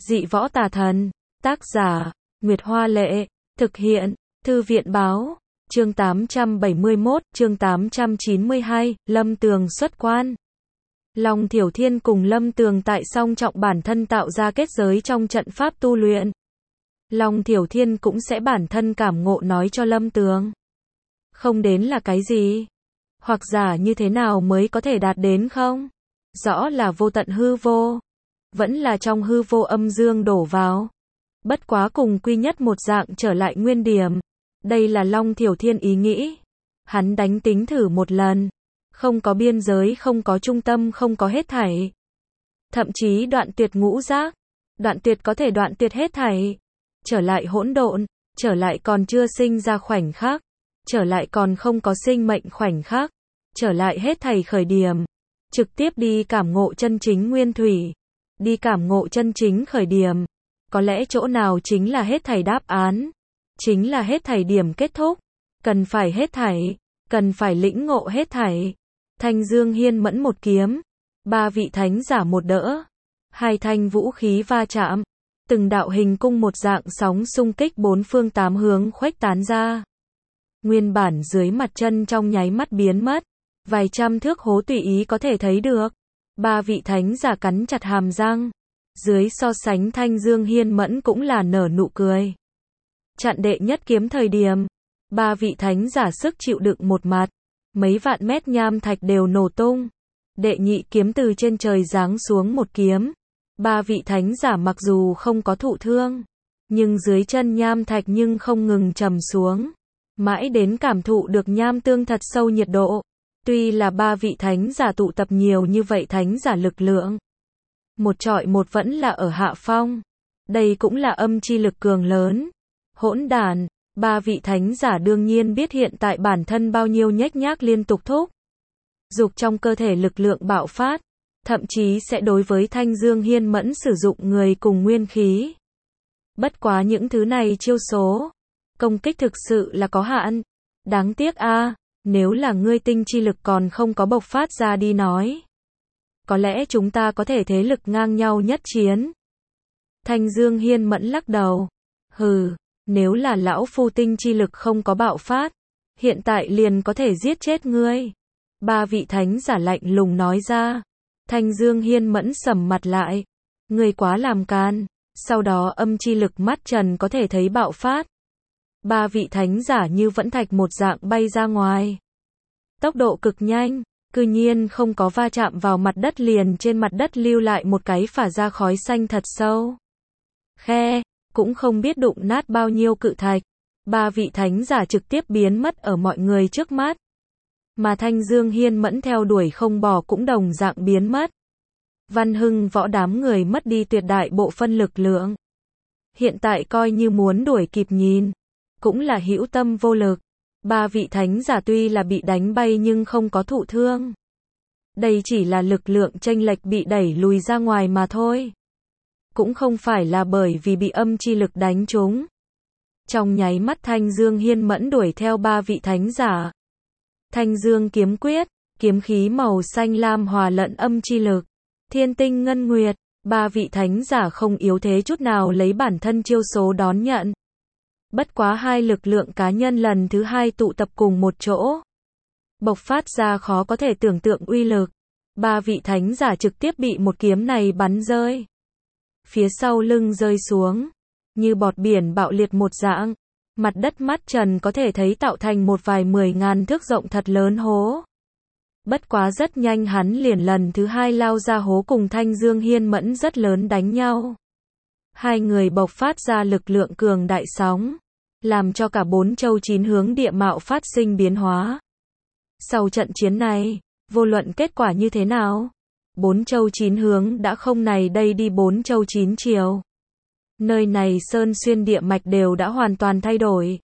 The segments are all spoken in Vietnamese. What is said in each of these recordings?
Dị võ tà thần. Tác giả, Nguyệt Hoa Lệ. Thực hiện, Thư viện Báo. Chương 871, chương 892, Lâm Tường xuất quan. Long Thiểu Thiên cùng Lâm Tường tại song trọng bản thân tạo ra kết giới trong trận pháp tu luyện. Long Thiểu Thiên cũng sẽ bản thân cảm ngộ nói cho Lâm Tường. Không đến là cái gì? Hoặc giả như thế nào mới có thể đạt đến không? Rõ là vô tận hư vô. Vẫn là trong hư vô âm dương đổ vào. Bất quá cùng quy nhất một dạng trở lại nguyên điểm. Đây là Long Thiểu Thiên ý nghĩ. Hắn đánh tính thử một lần. Không có biên giới, không có trung tâm, không có hết thảy. Thậm chí đoạn tuyệt ngũ giác. Đoạn tuyệt có thể đoạn tuyệt hết thảy. Trở lại hỗn độn. Trở lại còn chưa sinh ra khoảnh khắc. Trở lại còn không có sinh mệnh khoảnh khắc. Trở lại hết thảy khởi điểm. Trực tiếp đi cảm ngộ chân chính nguyên thủy. Đi cảm ngộ chân chính khởi điểm. Có lẽ chỗ nào chính là hết thảy đáp án. Chính là hết thảy điểm kết thúc. Cần phải hết thảy. Cần phải lĩnh ngộ hết thảy. Thanh Dương Hiên Mẫn một kiếm. Ba vị thánh giả một đỡ. Hai thanh vũ khí va chạm. Từng đạo hình cung một dạng sóng xung kích bốn phương tám hướng khuếch tán ra. Nguyên bản dưới mặt chân trong nháy mắt biến mất. Vài trăm thước hố tùy ý có thể thấy được. Ba vị thánh giả cắn chặt hàm răng. Dưới so sánh Thanh Dương Hiên Mẫn cũng là nở nụ cười. Chặn đệ nhất kiếm thời điểm. Ba vị thánh giả sức chịu đựng một mặt. Mấy vạn mét nham thạch đều nổ tung. Đệ nhị kiếm từ trên trời giáng xuống một kiếm. Ba vị thánh giả mặc dù không có thụ thương. Nhưng dưới chân nham thạch nhưng không ngừng trầm xuống. Mãi đến cảm thụ được nham tương thật sâu nhiệt độ. Tuy là ba vị thánh giả tụ tập nhiều như vậy thánh giả lực lượng. Một trọi một vẫn là ở hạ phong. Đây cũng là âm chi lực cường lớn. Hỗn đản, ba vị thánh giả đương nhiên biết hiện tại bản thân bao nhiêu nhếch nhác liên tục thúc. Dục trong cơ thể lực lượng bạo phát. Thậm chí sẽ đối với Thanh Dương Hiên Mẫn sử dụng người cùng nguyên khí. Bất quá những thứ này chiêu số. Công kích thực sự là có hạn. Đáng tiếc a, nếu là ngươi tinh chi lực còn không có bộc phát ra đi nói. Có lẽ chúng ta có thể thế lực ngang nhau nhất chiến. Thanh Dương Hiên Mẫn lắc đầu. Hừ, nếu là lão phu tinh chi lực không có bạo phát. Hiện tại liền có thể giết chết ngươi. Ba vị thánh giả lạnh lùng nói ra. Thanh Dương Hiên Mẫn sầm mặt lại. Ngươi quá làm can. Sau đó âm chi lực mắt trần có thể thấy bạo phát. Ba vị thánh giả như vẫn thạch một dạng bay ra ngoài. Tốc độ cực nhanh, cư nhiên không có va chạm vào mặt đất liền trên mặt đất lưu lại một cái phả ra khói xanh thật sâu. Khe, cũng không biết đụng nát bao nhiêu cự thạch. Ba vị thánh giả trực tiếp biến mất ở mọi người trước mắt. Mà Thanh Dương Hiên Mẫn theo đuổi không bỏ cũng đồng dạng biến mất. Văn Hưng Võ đám người mất đi tuyệt đại bộ phân lực lượng. Hiện tại coi như muốn đuổi kịp nhìn. Cũng là hữu tâm vô lực. Ba vị thánh giả tuy là bị đánh bay nhưng không có thụ thương. Đây chỉ là lực lượng chênh lệch bị đẩy lùi ra ngoài mà thôi. Cũng không phải là bởi vì bị âm chi lực đánh trúng. Trong nháy mắt Thanh Dương Hiên Mẫn đuổi theo ba vị thánh giả. Thanh Dương kiếm quyết, kiếm khí màu xanh lam hòa lẫn âm chi lực. Thiên tinh ngân nguyệt, ba vị thánh giả không yếu thế chút nào lấy bản thân chiêu số đón nhận. Bất quá hai lực lượng cá nhân lần thứ hai tụ tập cùng một chỗ. Bộc phát ra khó có thể tưởng tượng uy lực. Ba vị thánh giả trực tiếp bị một kiếm này bắn rơi. Phía sau lưng rơi xuống. Như bọt biển bạo liệt một dạng. Mặt đất mắt trần có thể thấy tạo thành một vài 10.000 thước rộng thật lớn hố. Bất quá rất nhanh hắn liền lần thứ hai lao ra hố cùng Thanh Dương Hiên Mẫn rất lớn đánh nhau. Hai người bộc phát ra lực lượng cường đại sóng. Làm cho cả bốn châu chín hướng địa mạo phát sinh biến hóa. Sau trận chiến này, vô luận kết quả như thế nào, bốn châu chín hướng đã không này đây đi bốn châu chín chiều. Nơi này sơn xuyên địa mạch đều đã hoàn toàn thay đổi.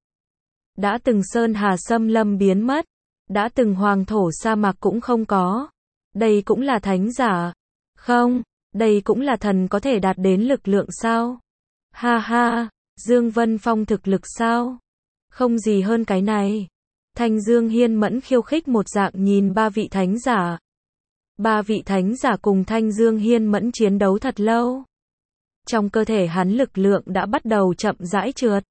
Đã từng sơn hà xâm lâm biến mất. Đã từng hoàng thổ sa mạc cũng không có. Đây cũng là thánh giả. Không, đây cũng là thần có thể đạt đến lực lượng sao? Ha ha. Dương Vân Phong thực lực sao? Không gì hơn cái này. Thanh Dương Hiên Mẫn khiêu khích một dạng nhìn ba vị thánh giả. Ba vị thánh giả cùng Thanh Dương Hiên Mẫn chiến đấu thật lâu. Trong cơ thể hắn lực lượng đã bắt đầu chậm rãi trượt.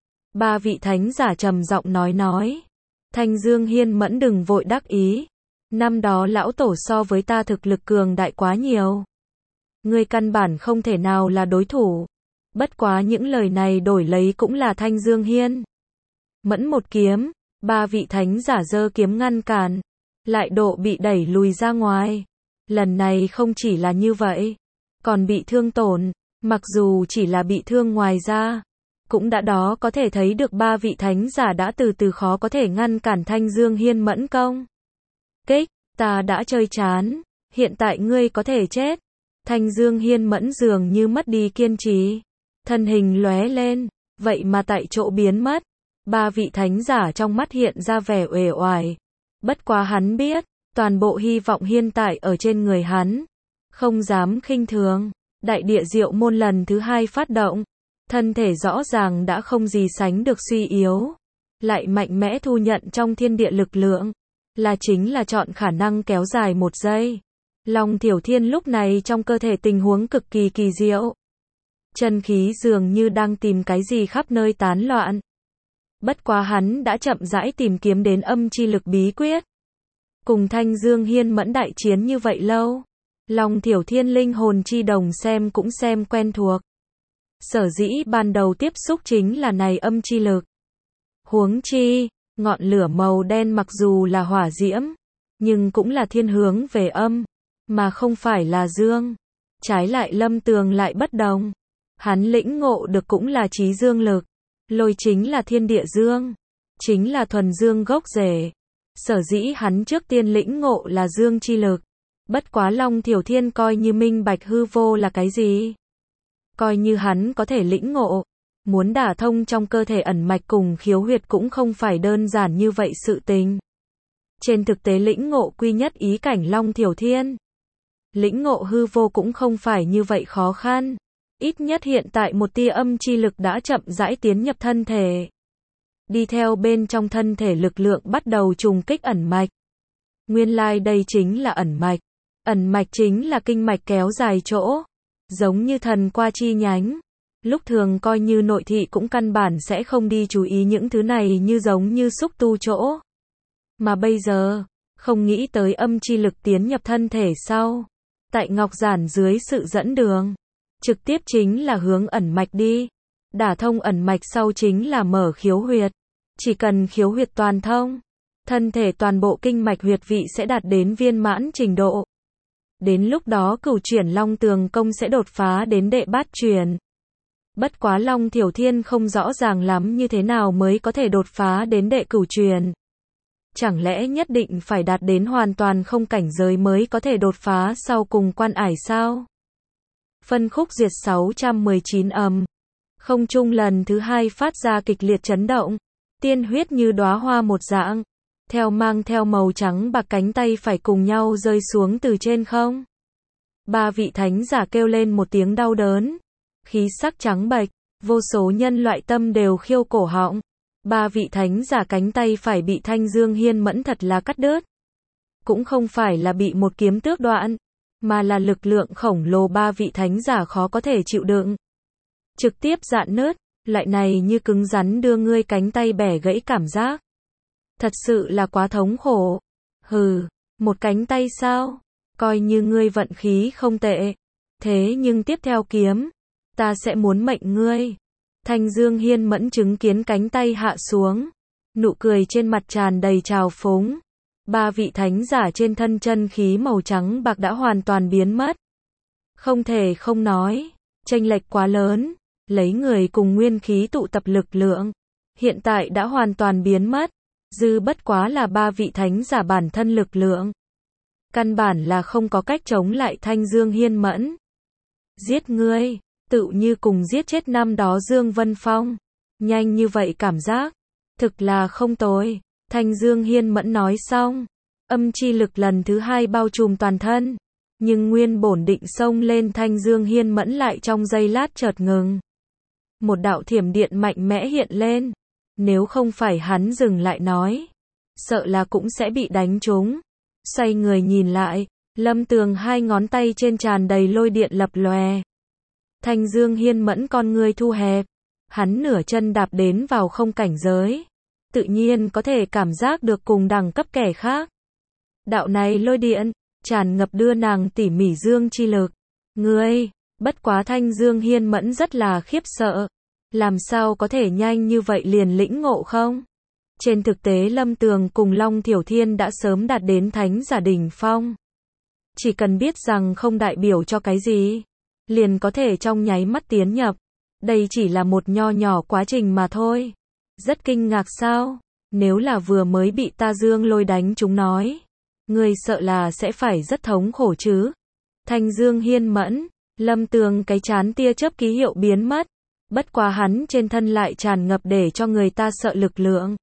Ba vị thánh giả trầm giọng nói. Thanh Dương Hiên Mẫn đừng vội đắc ý. Năm đó lão tổ so với ta thực lực cường đại quá nhiều. Ngươi căn bản không thể nào là đối thủ. Bất quá những lời này đổi lấy cũng là Thanh Dương Hiên Mẫn một kiếm. Ba vị thánh giả giơ kiếm ngăn cản. Lại độ bị đẩy lùi ra ngoài. Lần này không chỉ là như vậy. Còn bị thương tổn. Mặc dù chỉ là bị thương ngoài ra. Cũng đã đó có thể thấy được ba vị thánh giả đã từ từ khó có thể ngăn cản Thanh Dương Hiên Mẫn công kích. Ta đã chơi chán. Hiện tại ngươi có thể chết. Thanh Dương Hiên Mẫn dường như mất đi kiên trì. Thân hình lóe lên. Vậy mà tại chỗ biến mất. Ba vị thánh giả trong mắt hiện ra vẻ uể oải. Bất quá hắn biết. Toàn bộ hy vọng hiện tại ở trên người hắn. Không dám khinh thường. Đại địa diệu môn lần thứ 2 phát động. Thân thể rõ ràng đã không gì sánh được suy yếu. Lại mạnh mẽ thu nhận trong thiên địa lực lượng. Là chính là chọn khả năng kéo dài 1 giây. Long Thiểu Thiên lúc này trong cơ thể tình huống cực kỳ kỳ diệu. Chân khí dường như đang tìm cái gì khắp nơi tán loạn. Bất quá hắn đã chậm rãi tìm kiếm đến âm chi lực bí quyết. Cùng Thanh Dương Hiên Mẫn đại chiến như vậy lâu. Long Thiểu Thiên linh hồn chi đồng xem cũng xem quen thuộc. Sở dĩ ban đầu tiếp xúc chính là này âm chi lực. Huống chi, ngọn lửa màu đen mặc dù là hỏa diễm, nhưng cũng là thiên hướng về âm, mà không phải là dương. Trái lại Lâm Tường lại bất đồng. Hắn lĩnh ngộ được cũng là chí dương lực. Lôi chính là thiên địa dương. Chính là thuần dương gốc rễ. Sở dĩ hắn trước tiên lĩnh ngộ là dương chi lực. Bất quá Long Thiểu Thiên coi như minh bạch hư vô là cái gì. Coi như hắn có thể lĩnh ngộ. Muốn đả thông trong cơ thể ẩn mạch cùng khiếu huyệt cũng không phải đơn giản như vậy sự tình. Trên thực tế lĩnh ngộ quy nhất ý cảnh Long Thiểu Thiên. Lĩnh ngộ hư vô cũng không phải như vậy khó khăn. Ít nhất hiện tại một tia âm chi lực đã chậm rãi tiến nhập thân thể. Đi theo bên trong thân thể lực lượng bắt đầu trùng kích ẩn mạch. Nguyên lai đây chính là ẩn mạch. Ẩn mạch chính là kinh mạch kéo dài chỗ. Giống như thần qua chi nhánh. Lúc thường coi như nội thị cũng căn bản sẽ không đi chú ý những thứ này như giống như xúc tu chỗ. Mà bây giờ, không nghĩ tới âm chi lực tiến nhập thân thể sau. Tại Ngọc Giản dưới sự dẫn đường. Trực tiếp chính là hướng ẩn mạch đi. Đả thông ẩn mạch sau chính là mở khiếu huyệt. Chỉ cần khiếu huyệt toàn thông. Thân thể toàn bộ kinh mạch huyệt vị sẽ đạt đến viên mãn trình độ. Đến lúc đó cửu chuyển Long Tường công sẽ đột phá đến đệ bát chuyển. Bất quá Long Thiểu Thiên không rõ ràng lắm như thế nào mới có thể đột phá đến đệ cửu truyền. Chẳng lẽ nhất định phải đạt đến hoàn toàn không cảnh giới mới có thể đột phá sau cùng quan ải sao? Phân khúc diệt 619 không trung lần thứ 2 phát ra kịch liệt chấn động. Tiên huyết như đóa hoa một dạng. Mang theo màu trắng bạc cánh tay phải cùng nhau rơi xuống từ trên không. Ba vị thánh giả kêu lên một tiếng đau đớn. Khí sắc trắng bệch, vô số nhân loại tâm đều khiêu cổ họng. Ba vị thánh giả cánh tay phải bị Thanh Dương Hiên Mẫn thật là cắt đứt. Cũng không phải là bị một kiếm tước đoạn, mà là lực lượng khổng lồ ba vị thánh giả khó có thể chịu đựng. Trực tiếp rạn nứt, loại này như cứng rắn đưa ngươi cánh tay bẻ gãy cảm giác. Thật sự là quá thống khổ. Hừ, một cánh tay sao? Coi như ngươi vận khí không tệ. Thế nhưng tiếp theo kiếm, ta sẽ muốn mệnh ngươi. Thanh Dương Hiên Mẫn chứng kiến cánh tay hạ xuống. Nụ cười trên mặt tràn đầy trào phúng. Ba vị thánh giả trên thân chân khí màu trắng bạc đã hoàn toàn biến mất. Không thể không nói, chênh lệch quá lớn. Lấy người cùng nguyên khí tụ tập lực lượng. Hiện tại đã hoàn toàn biến mất. Dư bất quá là ba vị thánh giả bản thân lực lượng. Căn bản là không có cách chống lại Thanh Dương Hiên Mẫn. Giết ngươi, tự như cùng giết chết năm đó Dương Vân Phong. Nhanh như vậy cảm giác. Thực là không tồi. Thanh Dương Hiên Mẫn nói xong. Âm chi lực lần thứ 2 bao trùm toàn thân. Nhưng nguyên bổn định xông lên Thanh Dương Hiên Mẫn lại trong giây lát chợt ngừng. Một đạo thiểm điện mạnh mẽ hiện lên. Nếu không phải hắn dừng lại nói, sợ là cũng sẽ bị đánh trúng. Xoay người nhìn lại, Lâm Tường hai ngón tay trên tràn đầy lôi điện lập lòe. Thanh Dương Hiên Mẫn con ngươi thu hẹp, hắn nửa chân đạp đến vào không cảnh giới, tự nhiên có thể cảm giác được cùng đẳng cấp kẻ khác. Đạo này lôi điện, tràn ngập đưa nàng tỉ mỉ dương chi lực. Ngươi, bất quá Thanh Dương Hiên Mẫn rất là khiếp sợ. Làm sao có thể nhanh như vậy liền lĩnh ngộ không? Trên thực tế Lâm Tường cùng Long Thiểu Thiên đã sớm đạt đến thánh giả đỉnh phong. Chỉ cần biết rằng không đại biểu cho cái gì, liền có thể trong nháy mắt tiến nhập. Đây chỉ là một nho nhỏ quá trình mà thôi. Rất kinh ngạc sao? Nếu là vừa mới bị ta Dương Lôi đánh chúng nói, ngươi sợ là sẽ phải rất thống khổ chứ. Thanh Dương Hiên Mẫn, Lâm Tường cái chán tia chớp ký hiệu biến mất. Bất quá hắn trên thân lại tràn ngập để cho người ta sợ lực lượng.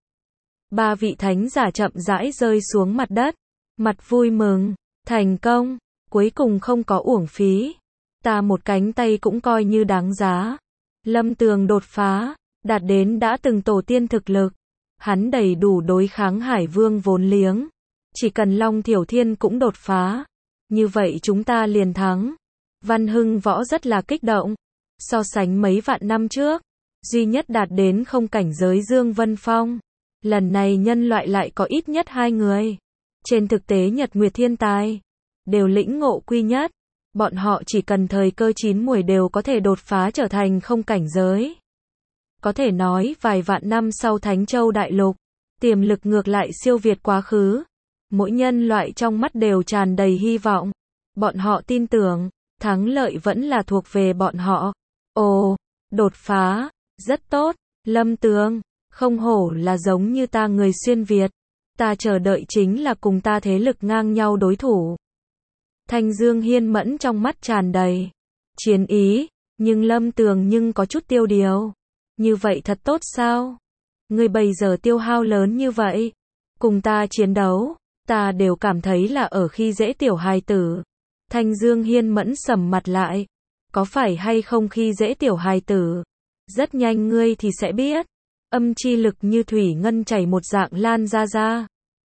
Ba vị thánh giả chậm rãi rơi xuống mặt đất. Mặt vui mừng, thành công, cuối cùng không có uổng phí. Ta một cánh tay cũng coi như đáng giá. Lâm Tường đột phá, đạt đến đã từng tổ tiên thực lực. Hắn đầy đủ đối kháng Hải Vương vốn liếng. Chỉ cần Long Thiểu Thiên cũng đột phá, như vậy chúng ta liền thắng. Văn Hưng Võ rất là kích động. So sánh mấy vạn năm trước, duy nhất đạt đến không cảnh giới Dương Vân Phong. Lần này nhân loại lại có ít nhất 2 người. Trên thực tế Nhật Nguyệt Thiên Tài đều lĩnh ngộ quy nhất. Bọn họ chỉ cần thời cơ chín muồi đều có thể đột phá trở thành không cảnh giới. Có thể nói vài vạn năm sau Thánh Châu Đại Lục, tiềm lực ngược lại siêu việt quá khứ. Mỗi nhân loại trong mắt đều tràn đầy hy vọng. Bọn họ tin tưởng, thắng lợi vẫn là thuộc về bọn họ. Ồ, đột phá, rất tốt, Lâm Tường, không hổ là giống như ta người xuyên Việt. Ta chờ đợi chính là cùng ta thế lực ngang nhau đối thủ. Thanh Dương Hiên Mẫn trong mắt tràn đầy chiến ý, nhưng Lâm Tường nhưng có chút tiêu điều. Như vậy thật tốt sao? Ngươi bây giờ tiêu hao lớn như vậy, cùng ta chiến đấu, ta đều cảm thấy là ở khi dễ tiểu hài tử. Thanh Dương Hiên Mẫn sầm mặt lại. Có phải hay không khi dễ tiểu hài tử? Rất nhanh ngươi thì sẽ biết. Âm chi lực như thủy ngân chảy một dạng lan ra.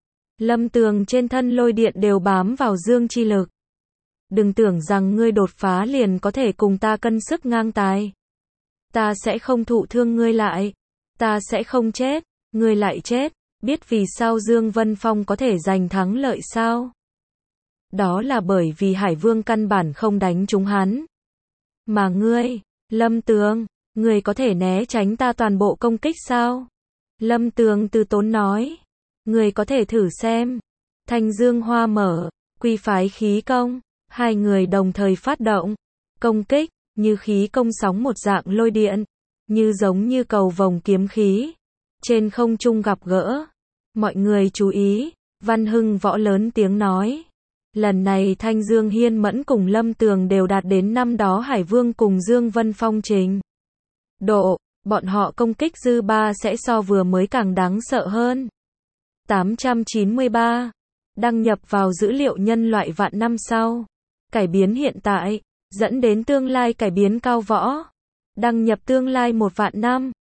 Lâm Tường trên thân lôi điện đều bám vào dương chi lực. Đừng tưởng rằng ngươi đột phá liền có thể cùng ta cân sức ngang tài. Ta sẽ không thụ thương ngươi lại. Ta sẽ không chết, ngươi lại chết. Biết vì sao Dương Vân Phong có thể giành thắng lợi sao? Đó là bởi vì Hải Vương căn bản không đánh trúng hắn. Mà ngươi, Lâm Tường, ngươi có thể né tránh ta toàn bộ công kích sao? Lâm Tường từ tốn nói. Ngươi có thể thử xem. Thanh Dương Hoa mở, quy phái khí công. Hai người đồng thời phát động. Công kích, như khí công sóng một dạng lôi điện. Như giống như cầu vồng kiếm khí. Trên không trung gặp gỡ. Mọi người chú ý. Văn Hưng Võ lớn tiếng nói. Lần này Thanh Dương Hiên Mẫn cùng Lâm Tường đều đạt đến năm đó Hải Vương cùng Dương Vân Phong trình độ, bọn họ công kích dư ba sẽ so vừa mới càng đáng sợ hơn. 893. Đăng nhập vào dữ liệu nhân loại vạn năm sau. Cải biến hiện tại, dẫn đến tương lai cải biến cao võ. Đăng nhập tương lai 1 vạn năm.